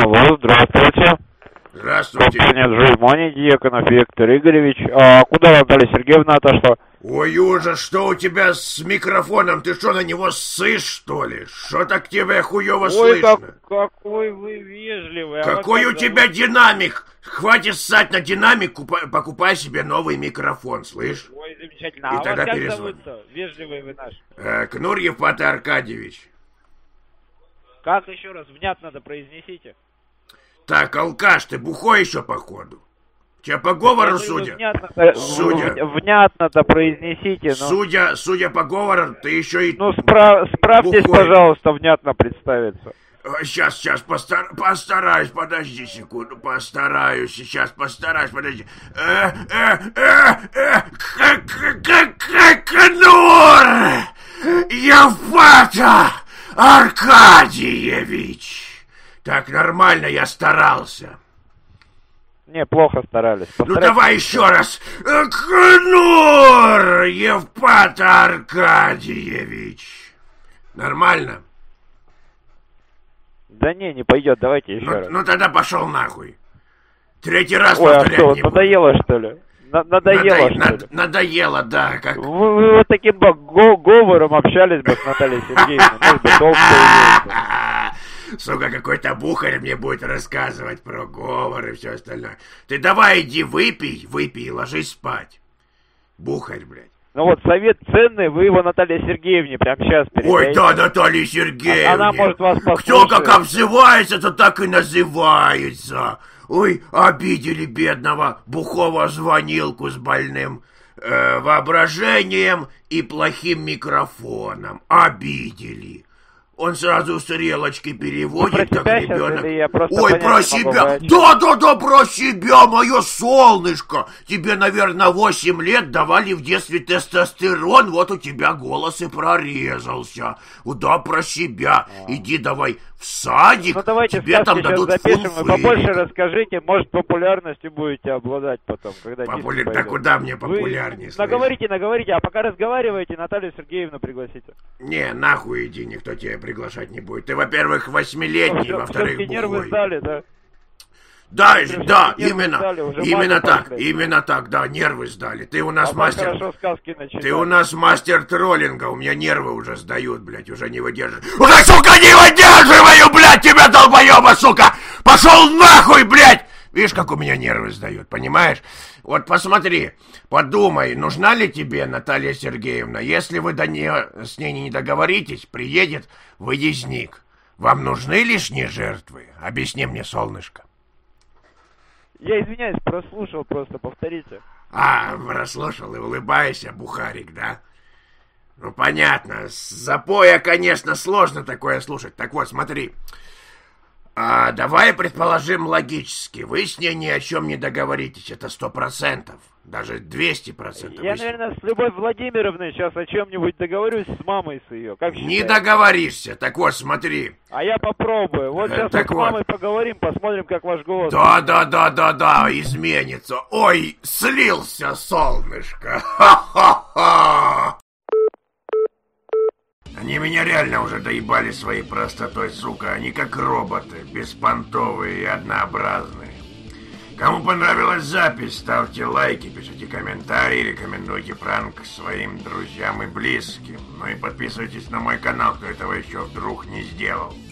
Алло, здравствуйте. Здравствуйте. Компания Джеймони, Дьяконов Виктор Игоревич. А куда Наталья Сергеевна отошла? Ой, ужас, что у тебя с микрофоном? Ты что, на него ссышь, что ли? Что так тебе хуёво слышно? Ой, какой вы вежливый. Какой у тебя динамик? Хватит ссать на динамик, покупай себе новый микрофон, слышь? Ой, замечательно. И А тогда вас как перезвони. зовут-то? Вежливый вы наш. Кнурьев Патер Аркадьевич. Как еще раз? Внятно-то произнесите. Так, алкаш, ты бухой еще, походу. Тебя по говору судят? Внятно-то произнесите. Но... Судя по говору, ты еще и... Ну, справьтесь, бухой. Пожалуйста, внятно представиться. Сейчас, постараюсь, подожди секунду, постараюсь, подожди. Кнур Евпата Аркадьевич. Так, нормально, я старался. Не, плохо старались. Ну, давай еще раз. Кнур Евпата Аркадьевич. Нормально? Да не пойдет, давайте еще раз. Ну тогда пошел нахуй. Третий раз Ой, повторять а что, не буду. надоело, что ли? Надоело, что ли? Надоело, да. Как... Вы вот таким говором общались бы с Натальей Сергеевной, может быть, толк появился. Сука, какой-то бухарь мне будет рассказывать про говор и все остальное. Ты давай иди выпей и ложись спать. Бухарь, блядь. Ну вот совет ценный, вы его Наталье Сергеевне прямо сейчас передайте. Ой, да, Наталья Сергеевна. Она может вас послушать. Кто как обзывается, то так и называется. Ой, обидели бедного бухого звонилку с больным воображением и плохим микрофоном. Обидели. Он сразу стрелочки переводит, как ребенок. Ой, про себя. Да, про себя, мое солнышко. Тебе, наверное, 8 лет давали в детстве тестостерон, вот у тебя голос и прорезался. Да, про себя. Иди давай в садик, ну, давайте тебе там дадут запишем, фунфырик. Вы побольше расскажите, может, популярностью будете обладать потом, когда Да куда мне популярнее? Наговорите, а пока разговариваете, Наталью Сергеевну пригласите. Не, нахуй иди, никто тебя приглашать не будет. Ты, во-первых, 8-летний, во-вторых, бухой. Нервы сдали, да? Да, именно так, да, нервы сдали. Ты у нас мастер. Ты у нас мастер троллинга, у меня нервы уже сдают, блядь, уже не выдерживаю. Уже, сука, не выдерживаю, блядь, тебя, долбоеба, сука! Пошел нахуй, блядь! Видишь, как у меня нервы сдают, понимаешь? Вот посмотри, подумай, нужна ли тебе Наталья Сергеевна? Если вы с ней не договоритесь, приедет выездник. Вам нужны лишние жертвы? Объясни мне, солнышко. Я извиняюсь, прослушал, просто повторите. Прослушал и улыбаешься, бухарик, да? Ну, понятно. С запоя, конечно, сложно такое слушать. Так вот, смотри. Давай предположим логически. Вы с ней ни о чем не договоритесь. Это 100%. Даже 200%. Я, наверное, с Любовью Владимировной сейчас о чем-нибудь договорюсь с мамой с ее. Как не договоришься. Так вот, смотри. А я попробую. Вот сейчас с мамой поговорим, посмотрим, как ваш голос. Да, изменится. Ой, слился, солнышко. Ха-ха-ха. Они меня реально уже доебали своей простотой, сука. Они как роботы, беспонтовые и однообразные. Кому понравилась запись, ставьте лайки, пишите комментарии, рекомендуйте пранк своим друзьям и близким. Ну и подписывайтесь на мой канал, кто этого еще вдруг не сделал.